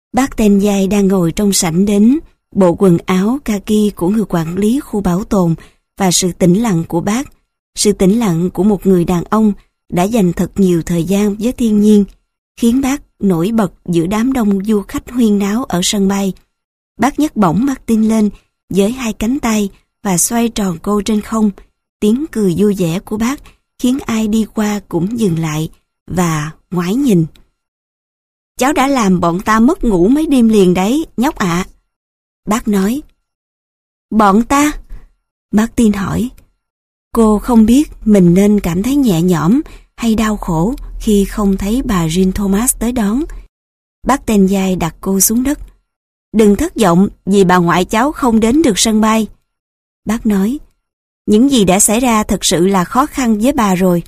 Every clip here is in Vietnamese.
Bác tên Giai đang ngồi trong sảnh đến, bộ quần áo kaki của người quản lý khu bảo tồn và sự tĩnh lặng của bác, sự tĩnh lặng của một người đàn ông đã dành thật nhiều thời gian với thiên nhiên, khiến bác nổi bật giữa đám đông du khách huyên náo ở sân bay. Bác nhấc bổng Martin lên với hai cánh tay và xoay tròn cô trên không. Tiếng cười vui vẻ của bác khiến ai đi qua cũng dừng lại và ngoái nhìn. Cháu đã làm bọn ta mất ngủ mấy đêm liền đấy, nhóc ạ. Bác nói. Bọn ta? Martin hỏi. Cô không biết mình nên cảm thấy nhẹ nhõm hay đau khổ khi không thấy bà Jean Thomas tới đón. Bác tên Giai đặt cô xuống đất. Đừng thất vọng vì bà ngoại cháu không đến được sân bay. Bác nói. Những gì đã xảy ra thật sự là khó khăn với bà rồi.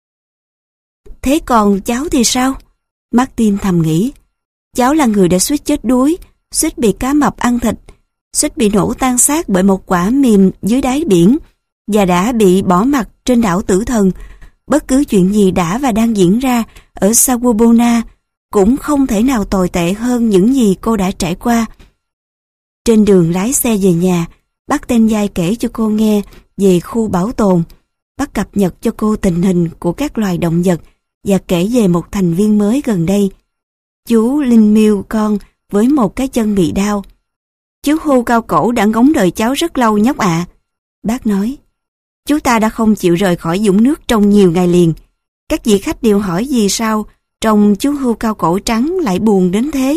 Thế còn cháu thì sao? Martin thầm nghĩ. Cháu là người đã suýt chết đuối, suýt bị cá mập ăn thịt, suýt bị nổ tan xác bởi một quả mìn dưới đáy biển và đã bị bỏ mặc trên đảo Tử Thần. Bất cứ chuyện gì đã và đang diễn ra ở Sawubona cũng không thể nào tồi tệ hơn những gì cô đã trải qua. Trên đường lái xe về nhà, bác tên Giai kể cho cô nghe về khu bảo tồn. Bác cập nhật cho cô tình hình của các loài động vật và kể về một thành viên mới gần đây. Chú Linh Miêu con với một cái chân bị đau. Chú Hu cao cổ đã ngóng đợi cháu rất lâu nhóc ạ. Bác nói. Chú ta đã không chịu rời khỏi vũng nước trong nhiều ngày liền. Các vị khách đều hỏi vì sao trông chú Hu cao cổ trắng lại buồn đến thế.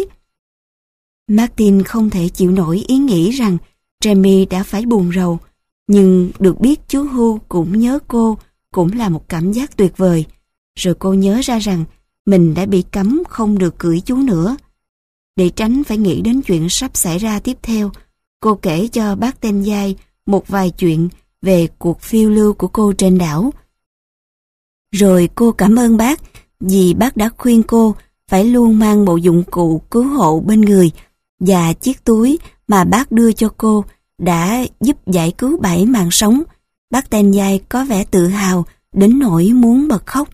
Martin không thể chịu nổi ý nghĩ rằng Jamie đã phải buồn rầu, nhưng được biết chú Hu cũng nhớ cô cũng là một cảm giác tuyệt vời. Rồi cô nhớ ra rằng mình đã bị cấm không được cưỡi chú nữa. Để tránh phải nghĩ đến chuyện sắp xảy ra tiếp theo, cô kể cho bác tên Giai một vài chuyện về cuộc phiêu lưu của cô trên đảo. Rồi cô cảm ơn bác vì bác đã khuyên cô phải luôn mang bộ dụng cụ cứu hộ bên người, và chiếc túi mà bác đưa cho cô đã giúp giải cứu 7 mạng sống. Bác tên Giai có vẻ tự hào đến nỗi muốn bật khóc.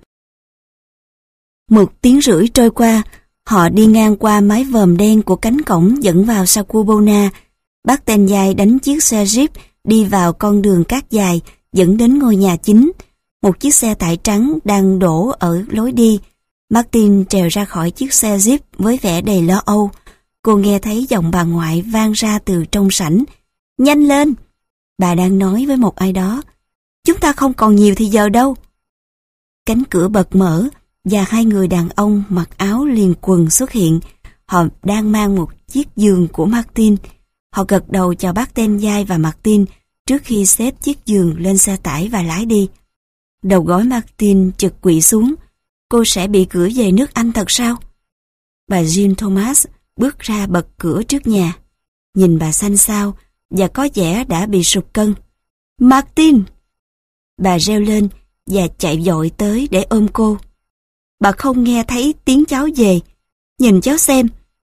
1 tiếng rưỡi trôi qua, họ đi ngang qua mái vòm đen của cánh cổng dẫn vào Sawubona. Bác tên Giai đánh chiếc xe Jeep đi vào con đường cát dài dẫn đến ngôi nhà chính. Một chiếc xe tải trắng đang đổ ở lối đi. Martin trèo ra khỏi chiếc xe Jeep với vẻ đầy lo âu. Cô nghe thấy giọng bà ngoại vang ra từ trong sảnh. Nhanh lên! Bà đang nói với một ai đó. Chúng ta không còn nhiều thì giờ đâu. Cánh cửa bật mở và 2 người đàn ông mặc áo liền quần xuất hiện. Họ đang mang một chiếc giường của Martin. Họ gật đầu chào bác tên Giai và Martin trước khi xếp chiếc giường lên xe tải và lái đi. Đầu gối Martin chực quỵ xuống. Cô sẽ bị gửi về nước Anh thật sao? Bà Jean Thomas bước ra bật cửa trước nhà. Nhìn bà xanh xao và có vẻ đã bị sụt cân. Martin! Bà reo lên và chạy vội tới để ôm cô. Bà không nghe thấy tiếng cháu về. Nhìn cháu xem.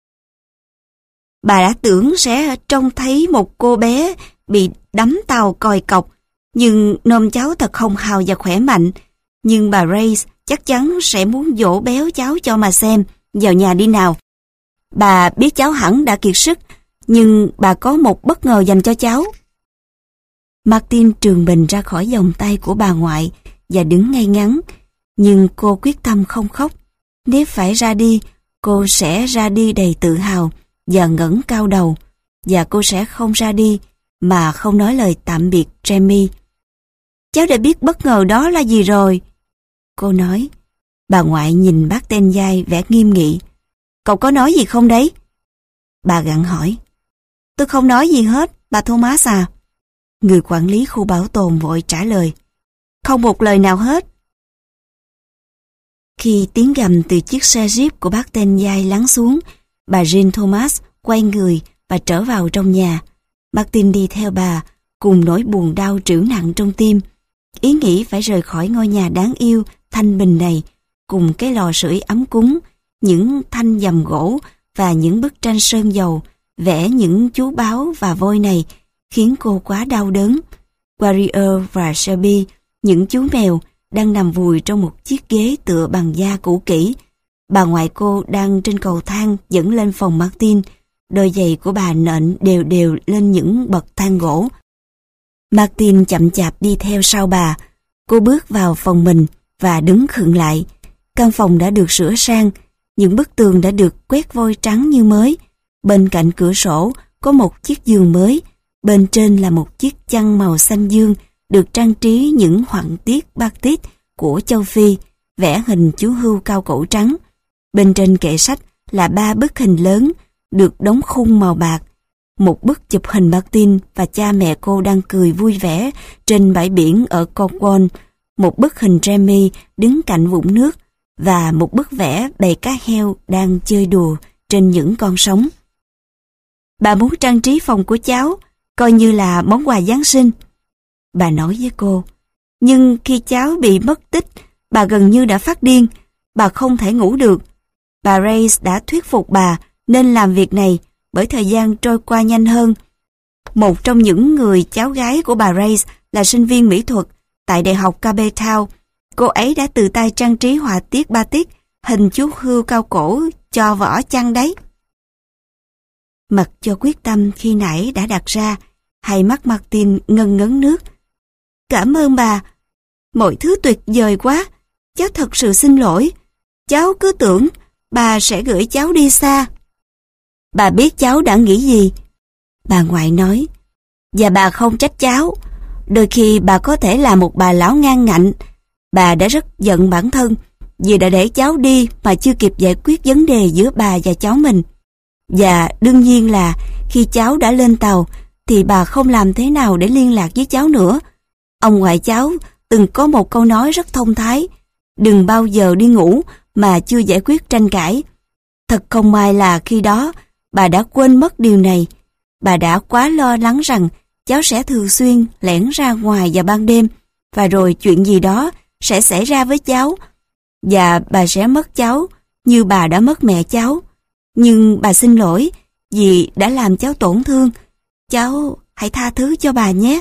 Bà đã tưởng sẽ trông thấy một cô bé bị đắm tàu còi cọc, nhưng nôm cháu thật hồng hào và khỏe mạnh. Nhưng bà Grace chắc chắn sẽ muốn dỗ béo cháu cho mà xem. Vào nhà đi nào. Bà biết cháu hẳn đã kiệt sức, nhưng bà có một bất ngờ dành cho cháu. Martin trường mình ra khỏi vòng tay của bà ngoại và đứng ngay ngắn, nhưng cô quyết tâm không khóc. Nếu phải ra đi, cô sẽ ra đi đầy tự hào và ngẩng cao đầu, và cô sẽ không ra đi mà không nói lời tạm biệt Jamie. Cháu đã biết bất ngờ đó là gì rồi, cô nói. Bà ngoại nhìn bác tên Giai vẻ nghiêm nghị. Cậu có nói gì không đấy? Bà gặng hỏi. Tôi không nói gì hết, bà Thomas à. Người quản lý khu bảo tồn vội trả lời. Không một lời nào hết. Khi tiếng gầm từ chiếc xe Jeep của bác tên Giai lắng xuống, bà Jean Thomas quay người và trở vào trong nhà. Martin đi theo bà, cùng nỗi buồn đau trĩu nặng trong tim. Ý nghĩ phải rời khỏi ngôi nhà đáng yêu, thanh bình này, cùng cái lò sưởi ấm cúng, những thanh dầm gỗ và những bức tranh sơn dầu, vẽ những chú báo và voi này, khiến cô quá đau đớn. Warrior và Shelby, những chú mèo, đang nằm vùi trong một chiếc ghế tựa bằng da cũ kỹ. Bà ngoại cô đang trên cầu thang dẫn lên phòng Martin. Đôi giày của bà nện đều đều lên những bậc thang gỗ. Martin chậm chạp đi theo sau bà. Cô bước vào phòng mình và đứng khựng lại. Căn phòng đã được sửa sang, những bức tường đã được quét vôi trắng như mới. Bên cạnh cửa sổ có một chiếc giường mới, bên trên là một chiếc chăn màu xanh dương được trang trí những họa tiết batik của châu Phi, vẽ hình chú hươu cao cổ trắng. Bên trên kệ sách là 3 bức hình lớn được đóng khung màu bạc. Một bức chụp hình Martin và cha mẹ cô đang cười vui vẻ trên bãi biển ở Cornwall, một bức hình Jamie đứng cạnh vũng nước và một bức vẽ bầy cá heo đang chơi đùa trên những con sóng. Bà muốn trang trí phòng của cháu, coi như là món quà Giáng sinh. Bà nói với cô, nhưng khi cháu bị mất tích, bà gần như đã phát điên, bà không thể ngủ được. Bà Reyes đã thuyết phục bà nên làm việc này bởi thời gian trôi qua nhanh hơn. Một trong những người cháu gái của bà Reyes là sinh viên mỹ thuật tại Đại học Cape Town. Cô ấy đã tự tay trang trí họa tiết batik hình chú hươu cao cổ cho vỏ chăn đấy. Mặc cho quyết tâm khi nãy đã đặt ra, hai mắt Martin ngân ngấn nước. Cảm ơn bà, mọi thứ tuyệt vời quá, cháu thật sự xin lỗi. Cháu cứ tưởng bà sẽ gửi cháu đi xa. Bà biết cháu đã nghĩ gì? Bà ngoại nói, và bà không trách cháu. Đôi khi bà có thể là một bà lão ngang ngạnh. Bà đã rất giận bản thân vì đã để cháu đi mà chưa kịp giải quyết vấn đề giữa bà và cháu mình. Và đương nhiên là khi cháu đã lên tàu thì bà không làm thế nào để liên lạc với cháu nữa. Ông ngoại cháu từng có một câu nói rất thông thái, đừng bao giờ đi ngủ mà chưa giải quyết tranh cãi. Thật không may là khi đó bà đã quên mất điều này. Bà đã quá lo lắng rằng cháu sẽ thường xuyên lẻn ra ngoài vào ban đêm và rồi chuyện gì đó sẽ xảy ra với cháu và bà sẽ mất cháu như bà đã mất mẹ cháu. Nhưng bà xin lỗi vì đã làm cháu tổn thương. Cháu hãy tha thứ cho bà nhé.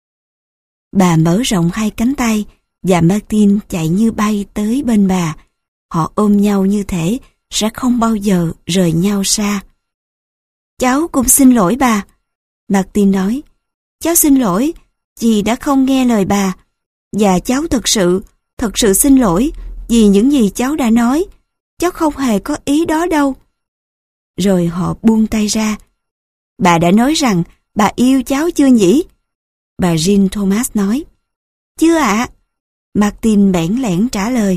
Bà mở rộng hai cánh tay và Martin chạy như bay tới bên bà. Họ ôm nhau như thể sẽ không bao giờ rời nhau xa. Cháu cũng xin lỗi bà. Martin nói, cháu xin lỗi vì đã không nghe lời bà. Và cháu thật sự xin lỗi vì những gì cháu đã nói. Cháu không hề có ý đó đâu. Rồi họ buông tay ra. Bà đã nói rằng bà yêu cháu chưa nhỉ? Bà Jean Thomas nói. Chưa ạ. Martin bẽn lẽn trả lời.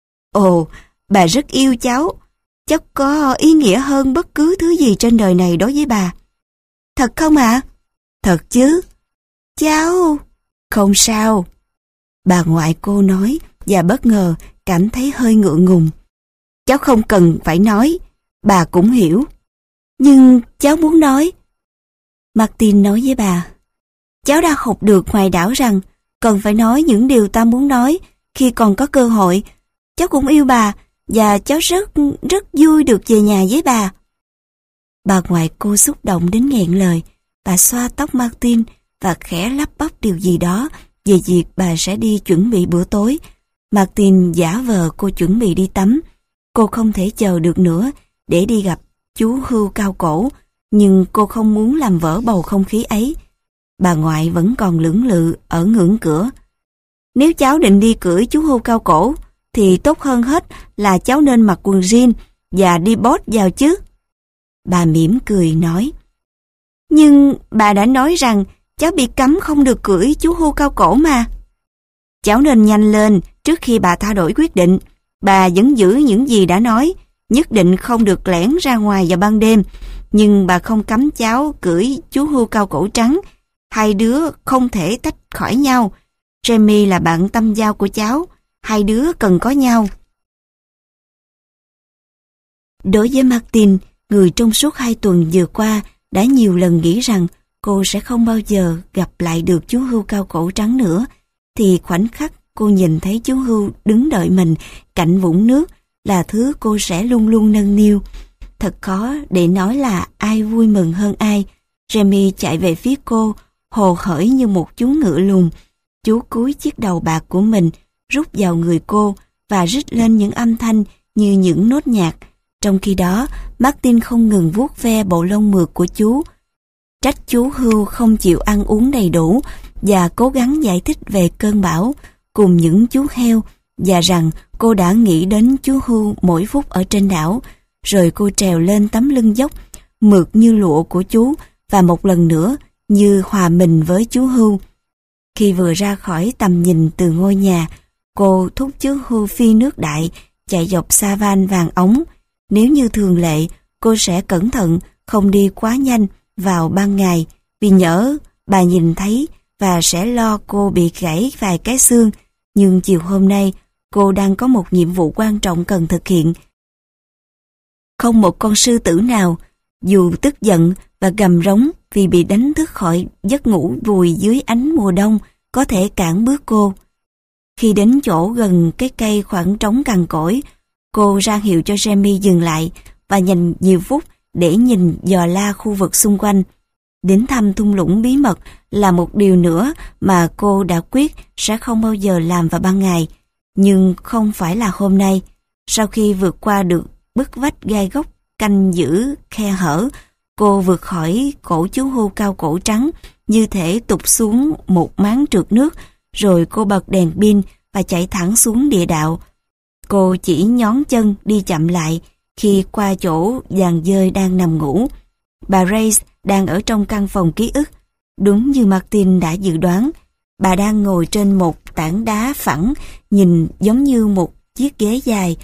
Ồ, bà rất yêu cháu. Cháu có ý nghĩa hơn bất cứ thứ gì trên đời này đối với bà. Thật không ạ? Thật chứ. Cháu... Không sao. Bà ngoại cô nói và bất ngờ cảm thấy hơi ngượng ngùng. Cháu không cần phải nói, bà cũng hiểu. Nhưng cháu muốn nói. Martin nói với bà. Cháu đã học được ngoài đảo rằng cần phải nói những điều ta muốn nói khi còn có cơ hội. Cháu cũng yêu bà và cháu rất vui được về nhà với bà. Bà ngoại cô xúc động đến nghẹn lời. Bà xoa tóc Martin và khẽ lắp bắp điều gì đó về việc bà sẽ đi chuẩn bị bữa tối. Martin giả vờ cô chuẩn bị đi tắm. Cô không thể chờ được nữa để đi gặp chú hươu cao cổ, nhưng cô không muốn làm vỡ bầu không khí ấy. Bà ngoại vẫn còn lưỡng lự ở ngưỡng cửa. Nếu cháu định đi cưỡi chú hươu cao cổ, thì tốt hơn hết là cháu nên mặc quần jean và đi bốt vào chứ. Bà mỉm cười nói. Nhưng bà đã nói rằng cháu bị cấm không được cưỡi chú hươu cao cổ mà. Cháu nên nhanh lên trước khi bà thay đổi quyết định. Bà vẫn giữ những gì đã nói, nhất định không được lẻn ra ngoài vào ban đêm. Nhưng bà không cấm cháu cưỡi chú hươu cao cổ trắng. Hai đứa không thể tách khỏi nhau. Jamie là bạn tâm giao của cháu. Hai đứa cần có nhau. Đối với Martin, người trong suốt 2 tuần vừa qua đã nhiều lần nghĩ rằng cô sẽ không bao giờ gặp lại được chú hươu cao cổ trắng nữa, thì khoảnh khắc cô nhìn thấy chú hươu đứng đợi mình cạnh vũng nước là thứ cô sẽ luôn luôn nâng niu. Thật khó để nói là ai vui mừng hơn ai. Jamie chạy về phía cô, hồ hởi như một chú ngựa lùn. Chú cúi chiếc đầu bạc của mình, rút vào người cô và rít lên những âm thanh như những nốt nhạc. Trong khi đó, Martin không ngừng vuốt ve bộ lông mượt của chú, trách chú hươu không chịu ăn uống đầy đủ và cố gắng giải thích về cơn bão cùng những chú heo và rằng cô đã nghĩ đến chú hươu mỗi phút ở trên đảo. Rồi cô trèo lên tấm lưng dốc mượt như lụa của chú và một lần nữa như hòa mình với chú hươu. Khi vừa ra khỏi tầm nhìn từ ngôi nhà, cô thúc chú hươu phi nước đại chạy dọc sa van vàng ống. Nếu như thường lệ, cô sẽ cẩn thận không đi quá nhanh vào ban ngày vì nhỡ bà nhìn thấy và sẽ lo cô bị gãy vài cái xương. Nhưng chiều hôm nay, cô đang có một nhiệm vụ quan trọng cần thực hiện. Không một con sư tử nào, dù tức giận và gầm rống vì bị đánh thức khỏi giấc ngủ vùi dưới ánh mùa đông, có thể cản bước cô. Khi đến chỗ gần cái cây khoảng trống cằn cỗi, cô ra hiệu cho Jamie dừng lại và dành nhiều phút để nhìn dò la khu vực xung quanh. Đến thăm thung lũng bí mật là một điều nữa mà cô đã quyết sẽ không bao giờ làm vào ban ngày. Nhưng không phải là hôm nay. Sau khi vượt qua được bức vách gai góc canh giữ khe hở, cô vượt khỏi cổ chú hươu cao cổ trắng như thể tụt xuống một máng trượt nước, rồi cô bật đèn pin và chạy thẳng xuống địa đạo. Cô chỉ nhón chân đi chậm lại khi qua chỗ dàn dơi đang nằm ngủ. Bà Race đang ở trong căn phòng ký ức. Đúng như Martin đã dự đoán, bà đang ngồi trên một tảng đá phẳng, nhìn giống như một chiếc ghế dài.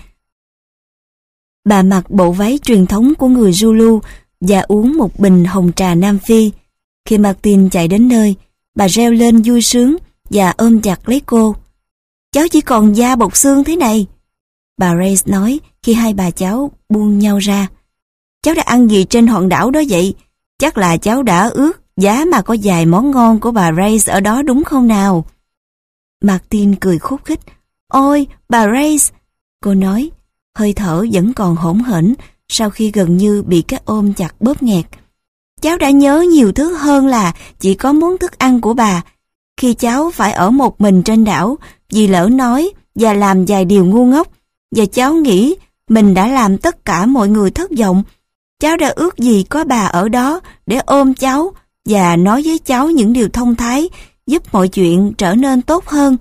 Bà mặc bộ váy truyền thống của người Zulu và uống một bình hồng trà Nam Phi. Khi Martin chạy đến nơi, bà reo lên vui sướng và ôm chặt lấy cô. "Cháu chỉ còn da bọc xương thế này," bà Race nói khi hai bà cháu buông nhau ra. "Cháu đã ăn gì trên hòn đảo đó vậy? Chắc là cháu đã ước giá mà có vài món ngon của bà Race ở đó đúng không nào?" Martin cười khúc khích. "Ôi, bà Race," cô nói, hơi thở vẫn còn hỗn hển sau khi gần như bị cái ôm chặt bóp nghẹt. "Cháu đã nhớ nhiều thứ hơn là chỉ có muốn thức ăn của bà. Khi cháu phải ở một mình trên đảo vì lỡ nói và làm vài điều ngu ngốc, và cháu nghĩ mình đã làm tất cả mọi người thất vọng, cháu đã ước gì có bà ở đó để ôm cháu và nói với cháu những điều thông thái giúp mọi chuyện trở nên tốt hơn."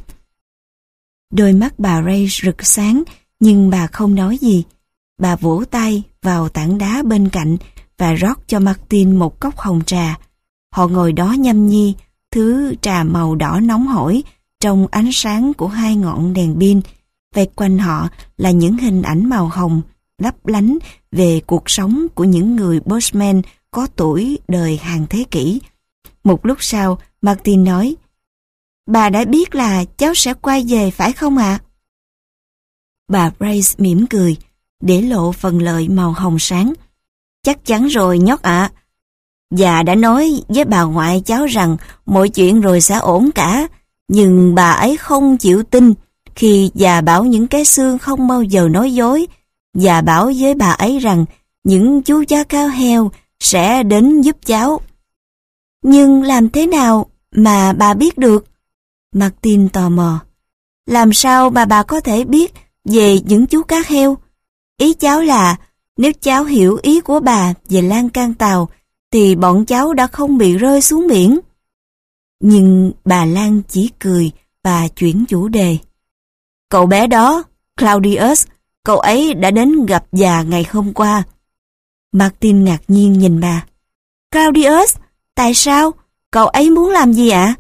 Đôi mắt bà Ray rực sáng, nhưng bà không nói gì. Bà vỗ tay vào tảng đá bên cạnh và rót cho Martin một cốc hồng trà. Họ ngồi đó nhâm nhi thứ trà màu đỏ nóng hổi trong ánh sáng của hai ngọn đèn pin. Vây quanh họ là những hình ảnh màu hồng lấp lánh về cuộc sống của những người Bushman có tuổi đời hàng thế kỷ. Một lúc sau, Martin nói, "Bà đã biết là cháu sẽ quay về phải không ạ?" Bà Brace mỉm cười, để lộ phần lợi màu hồng sáng. "Chắc chắn rồi nhóc ạ. Và đã nói với bà ngoại cháu rằng mọi chuyện rồi sẽ ổn cả, nhưng bà ấy không chịu tin khi già bảo những cái xương không bao giờ nói dối, và bảo với bà ấy rằng những chú chó cáo heo sẽ đến giúp cháu." "Nhưng làm thế nào mà bà biết được?" Martin tò mò. "Làm sao mà bà có thể biết về những chú cá heo? Ý cháu là nếu cháu hiểu ý của bà về lan can tàu thì bọn cháu đã không bị rơi xuống biển." Nhưng bà Lan chỉ cười và chuyển chủ đề. "Cậu bé đó, Claudius, cậu ấy đã đến gặp già ngày hôm qua." Martin ngạc nhiên nhìn bà. "Claudius? Tại sao? Cậu ấy muốn làm gì ạ?"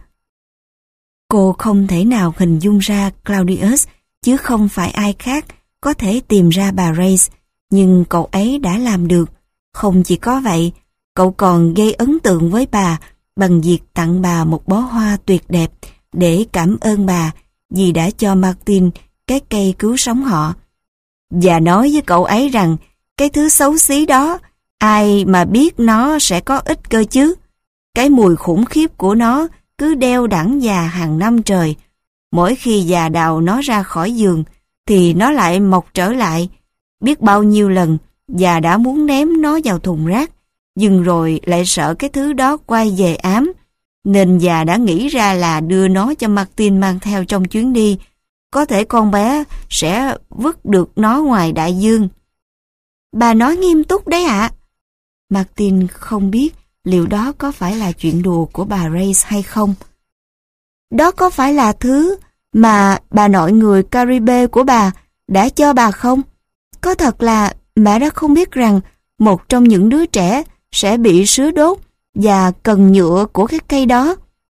Cô không thể nào hình dung ra Claudius, chứ không phải ai khác có thể tìm ra bà Race, nhưng cậu ấy đã làm được. Không chỉ có vậy, cậu còn gây ấn tượng với bà bằng việc tặng bà một bó hoa tuyệt đẹp để cảm ơn bà vì đã cho Martin cái cây cứu sống họ. Và nói với cậu ấy rằng cái thứ xấu xí đó, ai mà biết nó sẽ có ích cơ chứ. Cái mùi khủng khiếp của nó cứ đeo đẳng già hàng năm trời. Mỗi khi già đào nó ra khỏi giường thì nó lại mọc trở lại. Biết bao nhiêu lần già đã muốn ném nó vào thùng rác, nhưng rồi lại sợ cái thứ đó quay về ám, nên già đã nghĩ ra là đưa nó cho Martin mang theo trong chuyến đi. có thể con bé sẽ vứt được nó ngoài đại dương. Bà nói nghiêm túc đấy ạ. Martin không biết liệu đó có phải là chuyện đùa của bà Grace hay không. Đó có phải là thứ mà bà nội người Caribe của bà đã cho bà không? Có thật là bà đã không biết rằng một trong những đứa trẻ sẽ bị sứa đốt và cần nhựa của cái cây đó.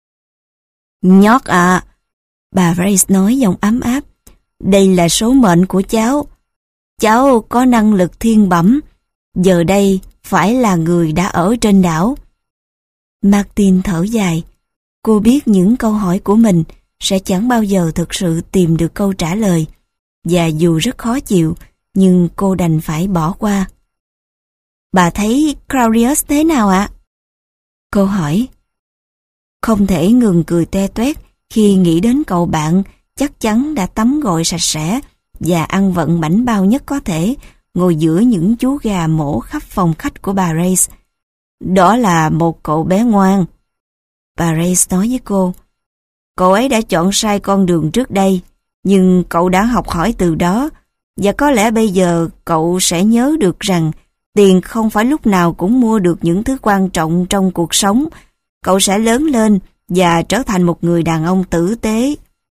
Nhóc à, bà Grace nói giọng ấm áp, đây là số mệnh của cháu. Cháu có năng lực thiên bẩm, giờ đây phải là người đã ở trên đảo. Martin thở dài. Cô biết những câu hỏi của mình sẽ chẳng bao giờ thực sự tìm được câu trả lời, và dù rất khó chịu, nhưng cô đành phải bỏ qua. Bà thấy Claudius thế nào ạ? Cô hỏi. Không thể ngừng cười toe toét khi nghĩ đến cậu bạn chắc chắn đã tắm gội sạch sẽ và ăn vận bảnh bao nhất có thể, ngồi giữa những chú gà mổ khắp phòng khách của bà Grace. Đó là một cậu bé ngoan. Bà Grace nói với cô. Cậu ấy đã chọn sai con đường trước đây, nhưng cậu đã học hỏi từ đó, và có lẽ bây giờ cậu sẽ nhớ được rằng tiền không phải lúc nào cũng mua được những thứ quan trọng trong cuộc sống. Cậu sẽ lớn lên và trở thành một người đàn ông tử tế.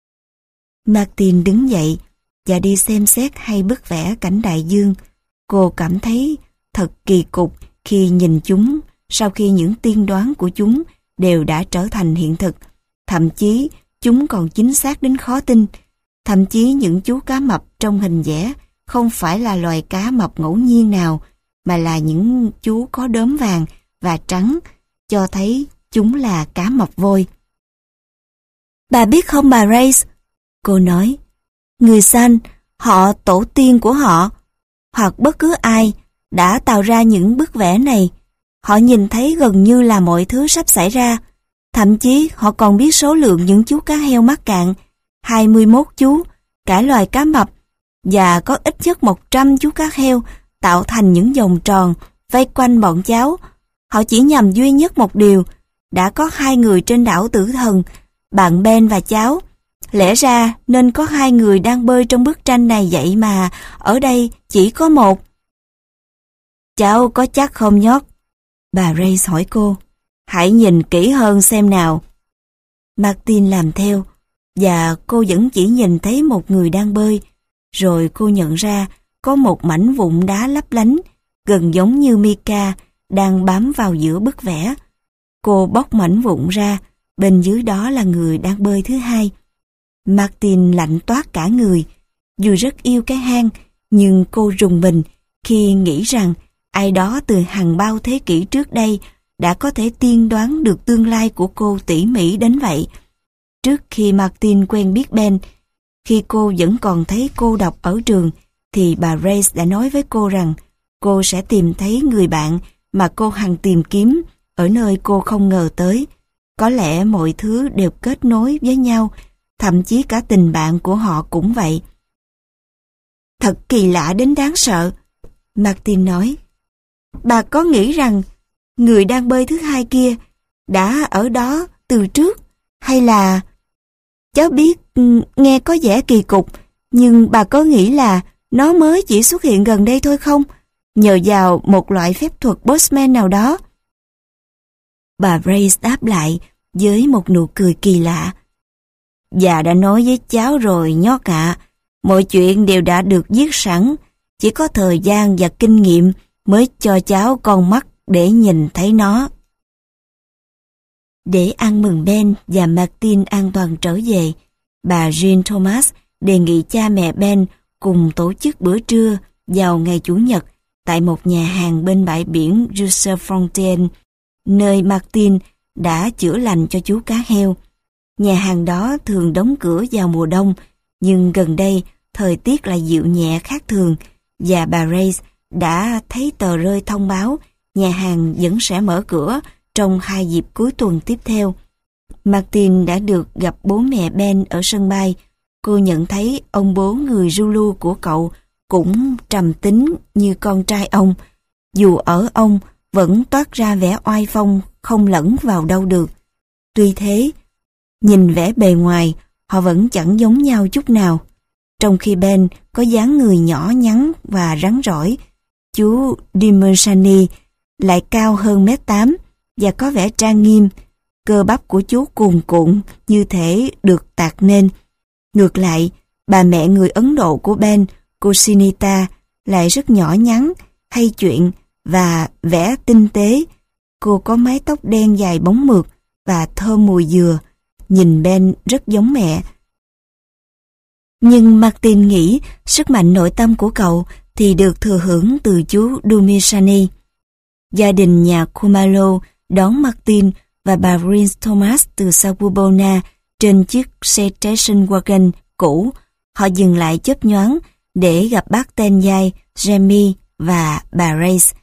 Martin đứng dậy và đi xem xét hay bức vẽ cảnh đại dương. Cô cảm thấy thật kỳ cục khi nhìn chúng sau khi những tiên đoán của chúng đều đã trở thành hiện thực. Thậm chí chúng còn chính xác đến khó tin. Thậm chí những chú cá mập trong hình vẽ không phải là loài cá mập ngẫu nhiên nào, mà là những chú có đốm vàng và trắng, cho thấy chúng là cá mập vôi. Bà biết không bà Grace? Cô nói, người xanh, họ tổ tiên của họ, hoặc bất cứ ai đã tạo ra những bức vẽ này. Họ nhìn thấy gần như là mọi thứ sắp xảy ra. Thậm chí họ còn biết số lượng những chú cá heo mắc cạn, 21 chú, cả loài cá mập, và có ít nhất 100 chú cá heo tạo thành những vòng tròn vây quanh bọn cháu. Họ chỉ nhầm duy nhất một điều, đã có 2 người trên đảo Tử Thần, bạn Ben và cháu. Lẽ ra nên có 2 người đang bơi trong bức tranh này vậy mà ở đây chỉ có một. Cháu có chắc không nhóc? Bà Grace hỏi cô. Hãy nhìn kỹ hơn xem nào. Martin làm theo, và cô vẫn chỉ nhìn thấy một người đang bơi. Rồi cô nhận ra có một mảnh vụn đá lấp lánh, gần giống như mica, đang bám vào giữa bức vẽ. Cô bóc mảnh vụn ra, bên dưới đó là người đang bơi thứ hai. Martin lạnh toát cả người. Dù rất yêu cái hang, nhưng cô rùng mình khi nghĩ rằng ai đó từ hàng bao thế kỷ trước đây đã có thể tiên đoán được tương lai của cô tỉ mỉ đến vậy. Trước khi Martin quen biết Ben, khi cô vẫn còn thấy cô độc ở trường, thì bà Grace đã nói với cô rằng cô sẽ tìm thấy người bạn mà cô hằng tìm kiếm ở nơi cô không ngờ tới. Có lẽ mọi thứ đều kết nối với nhau, thậm chí cả tình bạn của họ cũng vậy. Thật kỳ lạ đến đáng sợ, Martin nói. Bà có nghĩ rằng người đang bơi thứ hai kia đã ở đó từ trước, hay là... Cháu biết nghe có vẻ kỳ cục, nhưng bà có nghĩ là nó mới chỉ xuất hiện gần đây thôi không? Nhờ vào một loại phép thuật Boltzmann nào đó. Bà Grace đáp lại với một nụ cười kỳ lạ. Dạ đã nói với cháu rồi nhóc ạ, mọi chuyện đều đã được viết sẵn, chỉ có thời gian và kinh nghiệm mới cho cháu con mắt để nhìn thấy nó. Để ăn mừng Ben và Martin an toàn trở về, bà Jean Thomas đề nghị cha mẹ Ben cùng tổ chức bữa trưa vào ngày Chủ nhật tại một nhà hàng bên bãi biển Jules-Fontaine, nơi Martin đã chữa lành cho chú cá heo. Nhà hàng đó thường đóng cửa vào mùa đông, nhưng gần đây thời tiết lại dịu nhẹ khác thường, và bà Grace đã thấy tờ rơi thông báo nhà hàng vẫn sẽ mở cửa trong 2 dịp cuối tuần tiếp theo. Martin đã được gặp bố mẹ Ben ở sân bay. Cô nhận thấy ông bố người Zulu của cậu cũng trầm tính như con trai ông, dù ở ông vẫn toát ra vẻ oai phong không lẫn vào đâu được. Tuy thế, nhìn vẻ bề ngoài, họ vẫn chẳng giống nhau chút nào. Trong khi Ben có dáng người nhỏ nhắn và rắn rỏi, chú Dimersani lại cao hơn 1m8 và có vẻ trang nghiêm. Cơ bắp của chú cuồn cuộn như thể được tạc nên. Ngược lại, bà mẹ người Ấn Độ của Ben, cô Sunita, lại rất nhỏ nhắn, hay chuyện và vẻ tinh tế. Cô có mái tóc đen dài bóng mượt và thơm mùi dừa. Nhìn Ben rất giống mẹ. Nhưng Martin nghĩ sức mạnh nội tâm của cậu thì được thừa hưởng từ chú Dumisani. Gia đình nhà Khumalo đón Martin và bà Prince Thomas từ Sabubona trên chiếc xe station wagon cũ. Họ dừng lại chớp nhoáng để gặp bác tên dai Jamie và bà Race.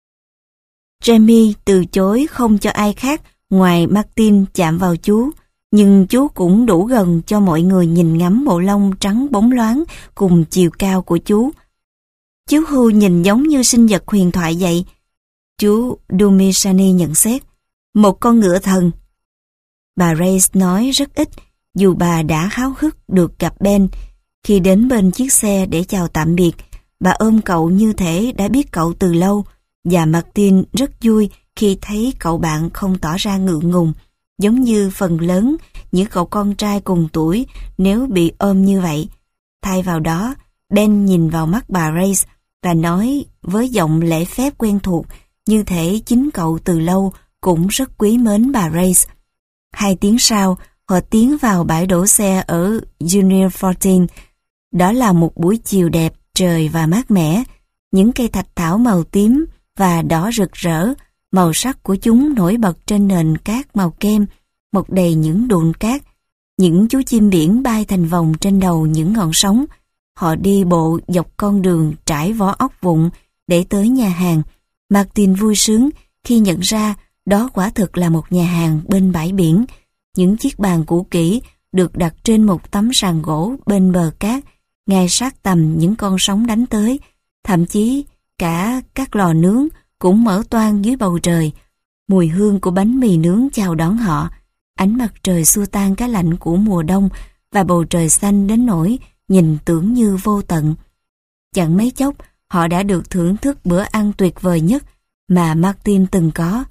Jamie từ chối không cho ai khác ngoài Martin chạm vào chú, nhưng chú cũng đủ gần cho mọi người nhìn ngắm bộ lông trắng bóng loáng cùng chiều cao của chú. Chú Hu nhìn giống như sinh vật huyền thoại vậy. Chú Dumisani nhận xét, một con ngựa thần. Bà Race nói rất ít, dù bà đã háo hức được gặp Ben. Khi đến bên chiếc xe để chào tạm biệt, bà ôm cậu như thể đã biết cậu từ lâu, và Martin rất vui khi thấy cậu bạn không tỏ ra ngượng ngùng, giống như phần lớn những cậu con trai cùng tuổi nếu bị ôm như vậy. Thay vào đó, Ben nhìn vào mắt bà Race và nói với giọng lễ phép quen thuộc, như thể chính cậu từ lâu cũng rất quý mến bà Race. 2 tiếng sau, họ tiến vào bãi đổ xe ở Junior 14. Đó là một buổi chiều đẹp trời và mát mẻ. Những cây thạch thảo màu tím và đỏ rực rỡ, màu sắc của chúng nổi bật trên nền cát màu kem, mọc đầy những đụn cát. Những chú chim biển bay thành vòng trên đầu những ngọn sóng. Họ đi bộ dọc con đường trải vỏ ốc vụn để tới nhà hàng. Martin vui sướng khi nhận ra đó quả thực là một nhà hàng bên bãi biển. Những chiếc bàn cũ kỹ được đặt trên một tấm sàn gỗ bên bờ cát, ngay sát tầm những con sóng đánh tới. Thậm chí cả các lò nướng cũng mở toang dưới bầu trời. Mùi hương của bánh mì nướng chào đón họ. Ánh mặt trời xua tan cái lạnh của mùa đông và bầu trời xanh đến nỗi nhìn tưởng như vô tận. Chẳng mấy chốc, họ đã được thưởng thức bữa ăn tuyệt vời nhất mà Martin từng có.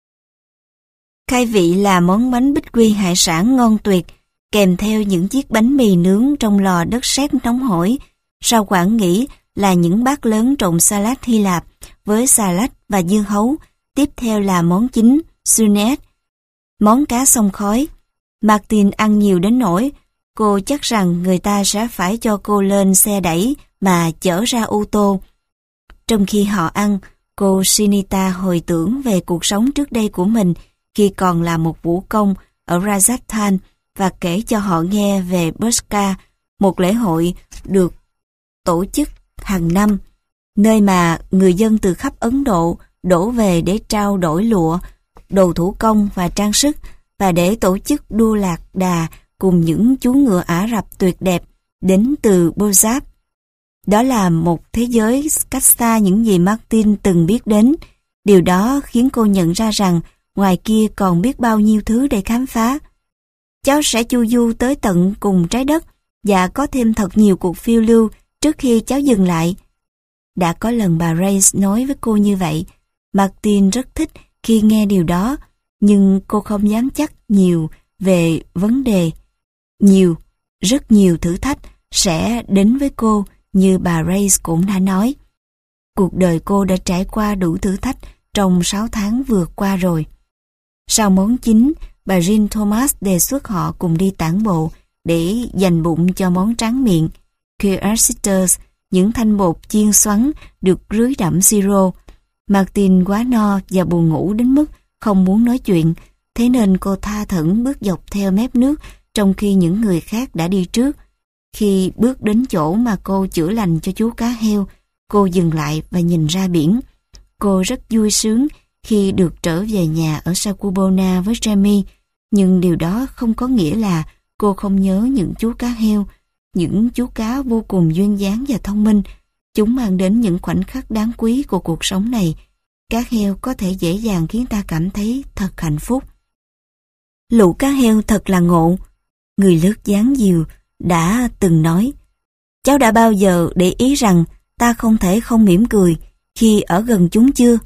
Khai vị là món bánh bích quy hải sản ngon tuyệt, kèm theo những chiếc bánh mì nướng trong lò đất sét nóng hổi. Sau quãng nghỉ là những bát lớn trộn salad Hy Lạp với xà lách và dưa hấu. Tiếp theo là món chính, sunet, món cá sông khói. Martin ăn nhiều đến nỗi cô chắc rằng người ta sẽ phải cho cô lên xe đẩy mà chở ra ô tô. Trong khi họ ăn, cô Sunita hồi tưởng về cuộc sống trước đây của mình khi còn là một vũ công ở Rajasthan và kể cho họ nghe về Buska, một lễ hội được tổ chức hàng năm, nơi mà người dân từ khắp Ấn Độ đổ về để trao đổi lụa, đồ thủ công và trang sức, và để tổ chức đua lạc đà cùng những chú ngựa Ả Rập tuyệt đẹp đến từ Punjab. Đó là một thế giới cách xa những gì Martin từng biết đến. Điều đó khiến cô nhận ra rằng ngoài kia còn biết bao nhiêu thứ để khám phá. Cháu sẽ chu du tới tận cùng trái đất và có thêm thật nhiều cuộc phiêu lưu trước khi cháu dừng lại. Đã có lần bà Race nói với cô như vậy. Martin rất thích khi nghe điều đó, nhưng cô không dám chắc nhiều về vấn đề. Rất nhiều thử thách sẽ đến với cô, như bà Race cũng đã nói. Cuộc đời cô đã trải qua đủ thử thách trong 6 tháng vừa qua rồi. Sau món chính, bà Jean Thomas đề xuất họ cùng đi tản bộ để dành bụng cho món tráng miệng. Quercitors, những thanh bột chiên xoắn được rưới đậm siro. Martin quá no và buồn ngủ đến mức không muốn nói chuyện, thế nên cô tha thẩn bước dọc theo mép nước trong khi những người khác đã đi trước. Khi bước đến chỗ mà cô chữa lành cho chú cá heo, cô dừng lại và nhìn ra biển. Cô rất vui sướng khi được trở về nhà ở Sakubona với Jamie, nhưng điều đó không có nghĩa là cô không nhớ những chú cá heo, những chú cá vô cùng duyên dáng và thông minh. Chúng mang đến những khoảnh khắc đáng quý của cuộc sống này. Cá heo có thể dễ dàng khiến ta cảm thấy thật hạnh phúc. Lũ cá heo thật là ngộ, người lướt dáng diều đã từng nói. Cháu đã bao giờ để ý rằng ta không thể không mỉm cười khi ở gần chúng chưa?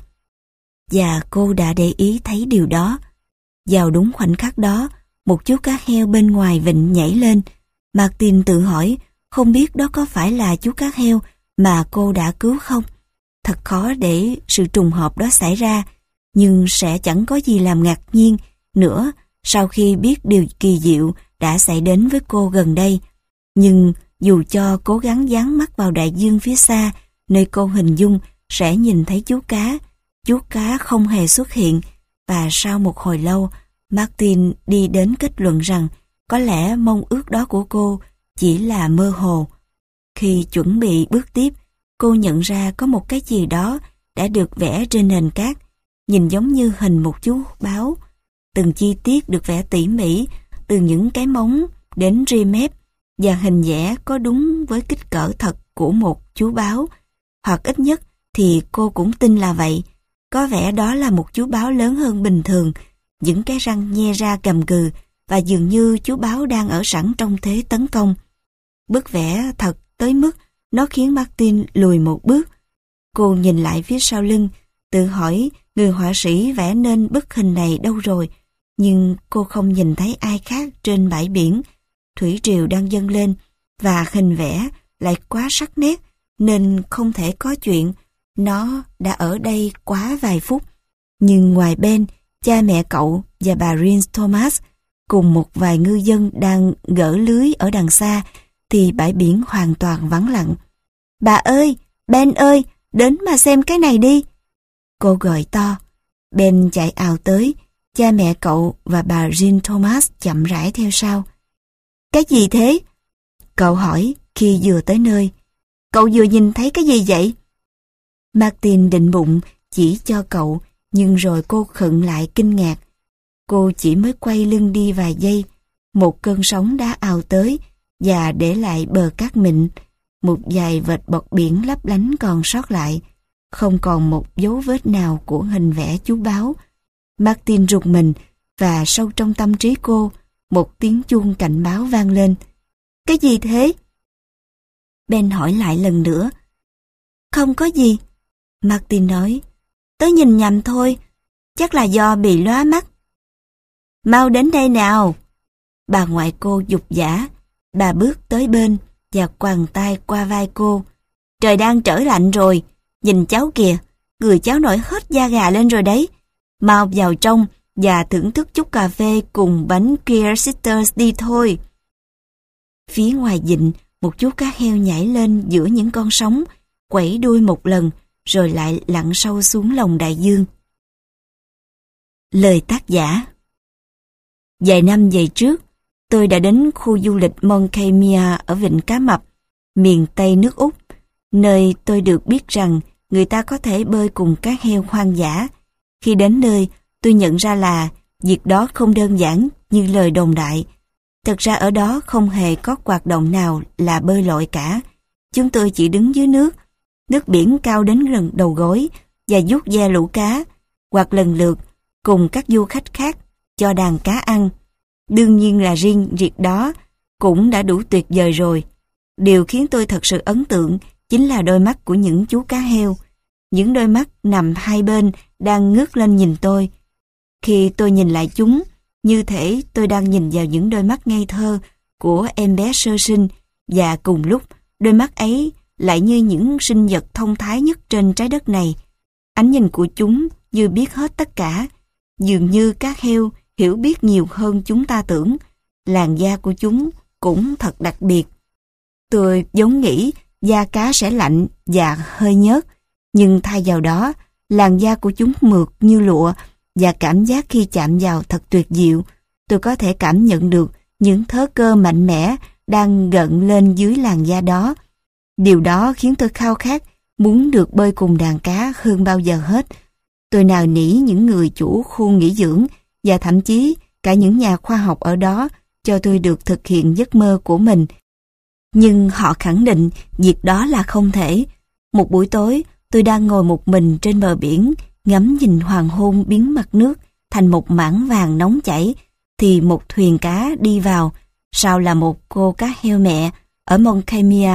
Và cô đã để ý thấy điều đó. Vào đúng khoảnh khắc đó, một chú cá heo bên ngoài vịnh nhảy lên. Martin tự hỏi không biết đó có phải là chú cá heo mà cô đã cứu không? Thật khó để sự trùng hợp đó xảy ra, nhưng sẽ chẳng có gì làm ngạc nhiên nữa sau khi biết điều kỳ diệu đã xảy đến với cô gần đây. Nhưng dù cho cố gắng dán mắt vào đại dương phía xa, nơi cô hình dung sẽ nhìn thấy chú cá không hề xuất hiện, và sau một hồi lâu, Martin đi đến kết luận rằng có lẽ mong ước đó của cô chỉ là mơ hồ. Khi chuẩn bị bước tiếp, cô nhận ra có một cái gì đó đã được vẽ trên nền cát, nhìn giống như hình một chú báo. Từng chi tiết được vẽ tỉ mỉ, từ những cái móng đến ria mép, và hình vẽ có đúng với kích cỡ thật của một chú báo. Hoặc ít nhất thì cô cũng tin là vậy. Có vẻ đó là một chú báo lớn hơn bình thường, những cái răng nhe ra gầm gừ, và dường như chú báo đang ở sẵn trong thế tấn công. Bức vẽ thật tới mức nó khiến Martin lùi một bước. Cô nhìn lại phía sau lưng, tự hỏi người họa sĩ vẽ nên bức hình này đâu rồi, nhưng cô không nhìn thấy ai khác trên bãi biển. Thủy triều đang dâng lên, và hình vẽ lại quá sắc nét, nên không thể có chuyện nó đã ở đây quá vài phút. Nhưng ngoài bên, cha mẹ cậu và bà Rhys Thomas cùng một vài ngư dân đang gỡ lưới ở đằng xa, thì bãi biển hoàn toàn vắng lặng. Bà ơi, Ben ơi, đến mà xem cái này đi. Cô gọi to. Ben chạy ào tới, cha mẹ cậu và bà Rhys Thomas chậm rãi theo sau. Cái gì thế? Cậu hỏi khi vừa tới nơi. Cậu vừa nhìn thấy cái gì vậy? Martin định bụng chỉ cho cậu, nhưng rồi cô khựng lại kinh ngạc. Cô chỉ mới quay lưng đi vài giây, một cơn sóng đã ào tới và để lại bờ cát mịn, một vài vệt bọt biển lấp lánh còn sót lại, không còn một dấu vết nào của hình vẽ chú báo. Martin rùng mình, và sâu trong tâm trí cô, một tiếng chuông cảnh báo vang lên. Cái gì thế? Ben hỏi lại lần nữa. Không có gì, Martin nói. Tớ nhìn nhầm thôi, chắc là do bị lóa mắt. Mau đến đây nào. Bà ngoại cô giục giã. Bà bước tới bên và quàng tay qua vai cô. Trời đang trở lạnh rồi, nhìn cháu kìa, người cháu nổi hết da gà lên rồi đấy. Mau vào trong và thưởng thức chút cà phê cùng bánh Clear Sisters đi thôi. Phía ngoài vịnh, một chú cá heo nhảy lên giữa những con sóng, quẩy đuôi một lần, rồi lại lặn sâu xuống lòng đại dương. Lời tác giả. Vài năm về trước, tôi đã đến khu du lịch Monkemia ở Vịnh Cá Mập, miền Tây nước Úc, nơi tôi được biết rằng người ta có thể bơi cùng cá heo hoang dã. Khi đến nơi, tôi nhận ra là việc đó không đơn giản như lời đồn đại. Thật ra ở đó không hề có hoạt động nào là bơi lội cả. Chúng tôi chỉ đứng dưới nước biển cao đến gần đầu gối, và vuốt ve lũ cá, hoặc lần lượt cùng các du khách khác cho đàn cá ăn. Đương nhiên là riêng việc đó cũng đã đủ tuyệt vời rồi. Điều khiến tôi thật sự ấn tượng chính là đôi mắt của những chú cá heo. Những đôi mắt nằm hai bên đang ngước lên nhìn tôi. Khi tôi nhìn lại chúng, như thể tôi đang nhìn vào những đôi mắt ngây thơ của em bé sơ sinh, và cùng lúc đôi mắt ấy lại như những sinh vật thông thái nhất trên trái đất này. Ánh nhìn của chúng như biết hết tất cả. Dường như các heo hiểu biết nhiều hơn chúng ta tưởng. Làn da của chúng cũng thật đặc biệt. Tôi vốn nghĩ da cá sẽ lạnh và hơi nhớt, nhưng thay vào đó, làn da của chúng mượt như lụa, và cảm giác khi chạm vào thật tuyệt diệu. Tôi có thể cảm nhận được những thớ cơ mạnh mẽ đang gợn lên dưới làn da đó. Điều đó khiến tôi khao khát muốn được bơi cùng đàn cá hơn bao giờ hết. Tôi nài nỉ những người chủ khu nghỉ dưỡng và thậm chí cả những nhà khoa học ở đó cho tôi được thực hiện giấc mơ của mình. Nhưng họ khẳng định việc đó là không thể. Một buổi tối, tôi đang ngồi một mình trên bờ biển, ngắm nhìn hoàng hôn biến mặt nước thành một mảng vàng nóng chảy, thì một thuyền cá đi vào. Sau là một cô cá heo mẹ ở Monkemia,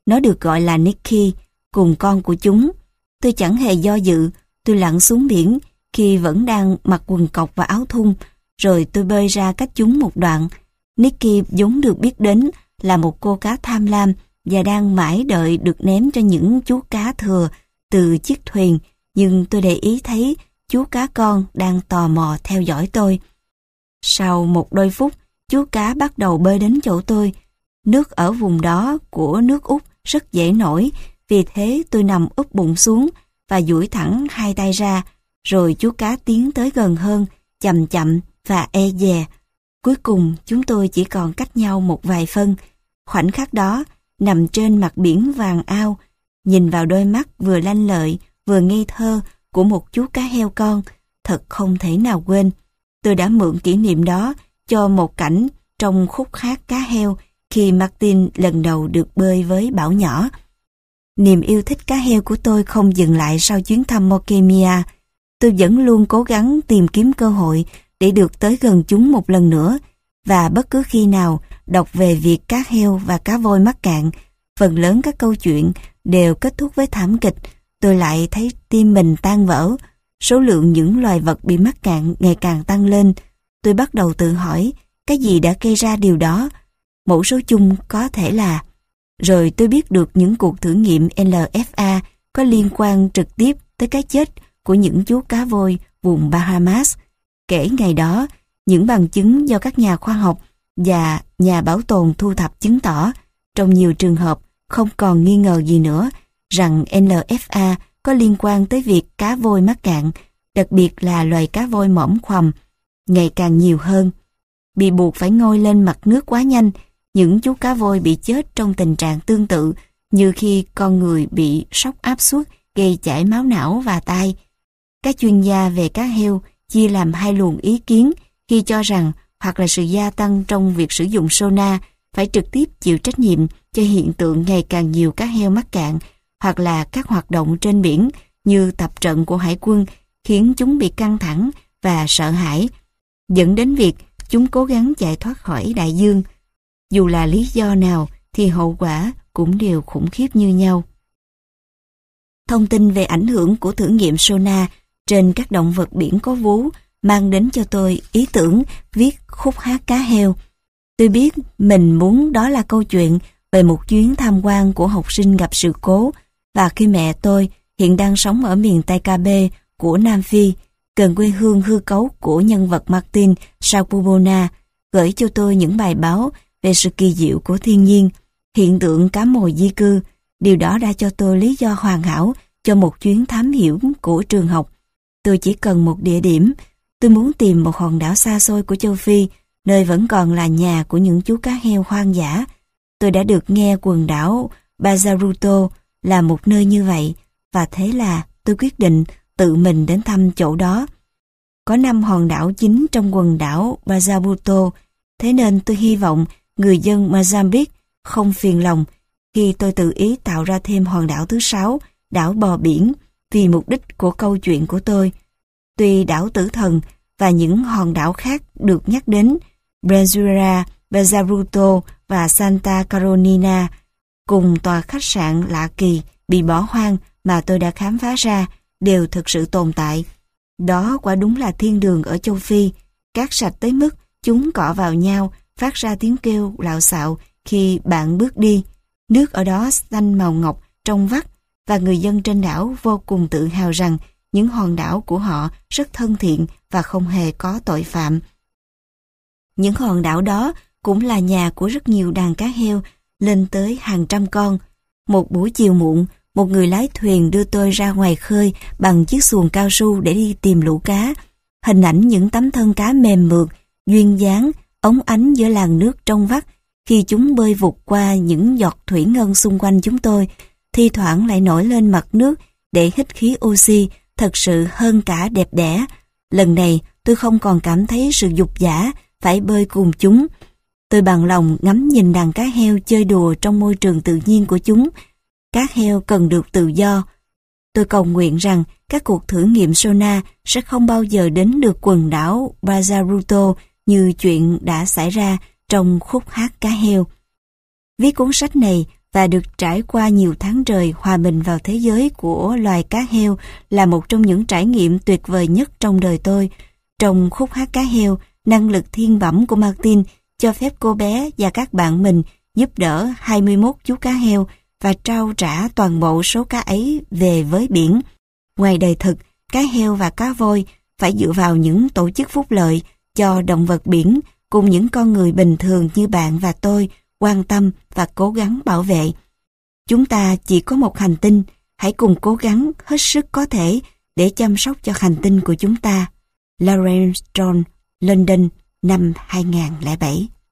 Nó được gọi là Nicky, cùng con của chúng. Tôi chẳng hề do dự, tôi lặn xuống biển khi vẫn đang mặc quần cộc và áo thun, rồi tôi bơi ra cách chúng một đoạn. Nicky vốn được biết đến là một cô cá tham lam và đang mãi đợi được ném cho những chú cá thừa từ chiếc thuyền, nhưng tôi để ý thấy chú cá con đang tò mò theo dõi tôi. Sau một đôi phút, chú cá bắt đầu bơi đến chỗ tôi. Nước ở vùng đó của nước Úc rất dễ nổi, vì thế tôi nằm úp bụng xuống và duỗi thẳng hai tay ra, rồi chú cá tiến tới gần hơn, chậm chậm và e dè. Cuối cùng chúng tôi chỉ còn cách nhau một vài phân. Khoảnh khắc đó, nằm trên mặt biển vàng ao, nhìn vào đôi mắt vừa lanh lợi vừa ngây thơ của một chú cá heo con, thật không thể nào quên. Tôi đã mượn kỷ niệm đó cho một cảnh trong khúc hát cá heo khi Martin lần đầu được bơi với Bảo nhỏ. Niềm yêu thích cá heo của tôi không dừng lại sau chuyến thăm Mokemia. Tôi vẫn luôn cố gắng tìm kiếm cơ hội để được tới gần chúng một lần nữa, và bất cứ khi nào đọc về việc cá heo và cá voi mắc cạn, phần lớn các câu chuyện đều kết thúc với thảm kịch, tôi lại thấy tim mình tan vỡ. Số lượng những loài vật bị mắc cạn ngày càng tăng lên. Tôi bắt đầu tự hỏi cái gì đã gây ra điều đó. Mẫu số chung có thể là... Rồi tôi biết được những cuộc thử nghiệm LFA có liên quan trực tiếp tới cái chết của những chú cá voi vùng Bahamas. Kể ngày đó, những bằng chứng do các nhà khoa học và nhà bảo tồn thu thập chứng tỏ, trong nhiều trường hợp không còn nghi ngờ gì nữa, rằng LFA có liên quan tới việc cá voi mắc cạn, đặc biệt là loài cá voi mõm khoằm, ngày càng nhiều hơn. Bị buộc phải ngoi lên mặt nước quá nhanh, những chú cá voi bị chết trong tình trạng tương tự như khi con người bị sốc áp suất gây chảy máu não và tai. Các chuyên gia về cá heo chia làm hai luồng ý kiến khi cho rằng hoặc là sự gia tăng trong việc sử dụng sonar phải trực tiếp chịu trách nhiệm cho hiện tượng ngày càng nhiều cá heo mắc cạn, hoặc là các hoạt động trên biển như tập trận của hải quân khiến chúng bị căng thẳng và sợ hãi, dẫn đến việc chúng cố gắng chạy thoát khỏi đại dương. Dù là lý do nào thì hậu quả cũng đều khủng khiếp như nhau. Thông tin về ảnh hưởng của thử nghiệm sonar trên các động vật biển có vú mang đến cho tôi ý tưởng viết khúc hát cá heo. Tôi biết mình muốn đó là câu chuyện về một chuyến tham quan của học sinh gặp sự cố, và khi mẹ tôi hiện đang sống ở miền Tây Cabe của Nam Phi, gần quê hương hư cấu của nhân vật Martin Sakubona, gửi cho tôi những bài báo về sự kỳ diệu của thiên nhiên, hiện tượng cá mồi di cư. Điều đó đã cho tôi lý do hoàn hảo cho một chuyến thám hiểm của trường học. Tôi chỉ cần một địa điểm. Tôi muốn tìm một hòn đảo xa xôi của châu Phi, nơi vẫn còn là nhà của những chú cá heo hoang dã. Tôi đã được nghe quần đảo Bazaruto là một nơi như vậy, và thế là tôi quyết định tự mình đến thăm chỗ đó. Có 5 hòn đảo chính trong quần đảo Bazaruto, thế nên tôi hy vọng người dân Mozambique không phiền lòng khi tôi tự ý tạo ra thêm hòn đảo thứ 6, đảo bò biển, vì mục đích của câu chuyện của tôi. Tuy đảo Tử Thần và những hòn đảo khác được nhắc đến, Brazuela, Bazaruto và Santa Carolina, cùng tòa khách sạn lạ kỳ bị bỏ hoang mà tôi đã khám phá ra, đều thực sự tồn tại. Đó quả đúng là thiên đường ở châu Phi, cát sạch tới mức chúng cọ vào nhau, phát ra tiếng kêu lạo xạo khi bạn bước đi. Nước ở đó xanh màu ngọc trong vắt, và người dân trên đảo vô cùng tự hào rằng những hòn đảo của họ rất thân thiện và không hề có tội phạm. Những hòn đảo đó cũng là nhà của rất nhiều đàn cá heo, lên tới hàng trăm con. Một buổi chiều muộn, một người lái thuyền đưa tôi ra ngoài khơi bằng chiếc xuồng cao su để đi tìm lũ cá. Hình ảnh những tấm thân cá mềm mượt, duyên dáng, óng ánh giữa làn nước trong vắt khi chúng bơi vụt qua những giọt thủy ngân xung quanh chúng tôi, thi thoảng lại nổi lên mặt nước để hít khí oxy, thật sự hơn cả đẹp đẽ. Lần này tôi không còn cảm thấy sự dục dã phải bơi cùng chúng. Tôi bằng lòng ngắm nhìn đàn cá heo chơi đùa trong môi trường tự nhiên của chúng. Cá heo cần được tự do. Tôi cầu nguyện rằng các cuộc thử nghiệm sonar sẽ không bao giờ đến được quần đảo Bazaruto như chuyện đã xảy ra trong khúc hát cá heo. Viết cuốn sách này và được trải qua nhiều tháng trời hòa mình vào thế giới của loài cá heo là một trong những trải nghiệm tuyệt vời nhất trong đời tôi. Trong khúc hát cá heo, năng lực thiên bẩm của Martin cho phép cô bé và các bạn mình giúp đỡ 21 chú cá heo và trao trả toàn bộ số cá ấy về với biển. Ngoài đời thực, cá heo và cá voi phải dựa vào những tổ chức phúc lợi cho động vật biển cùng những con người bình thường như bạn và tôi quan tâm và cố gắng bảo vệ. Chúng ta chỉ có một hành tinh, hãy cùng cố gắng hết sức có thể để chăm sóc cho hành tinh của chúng ta. Lawrence Stone, London, năm 2007.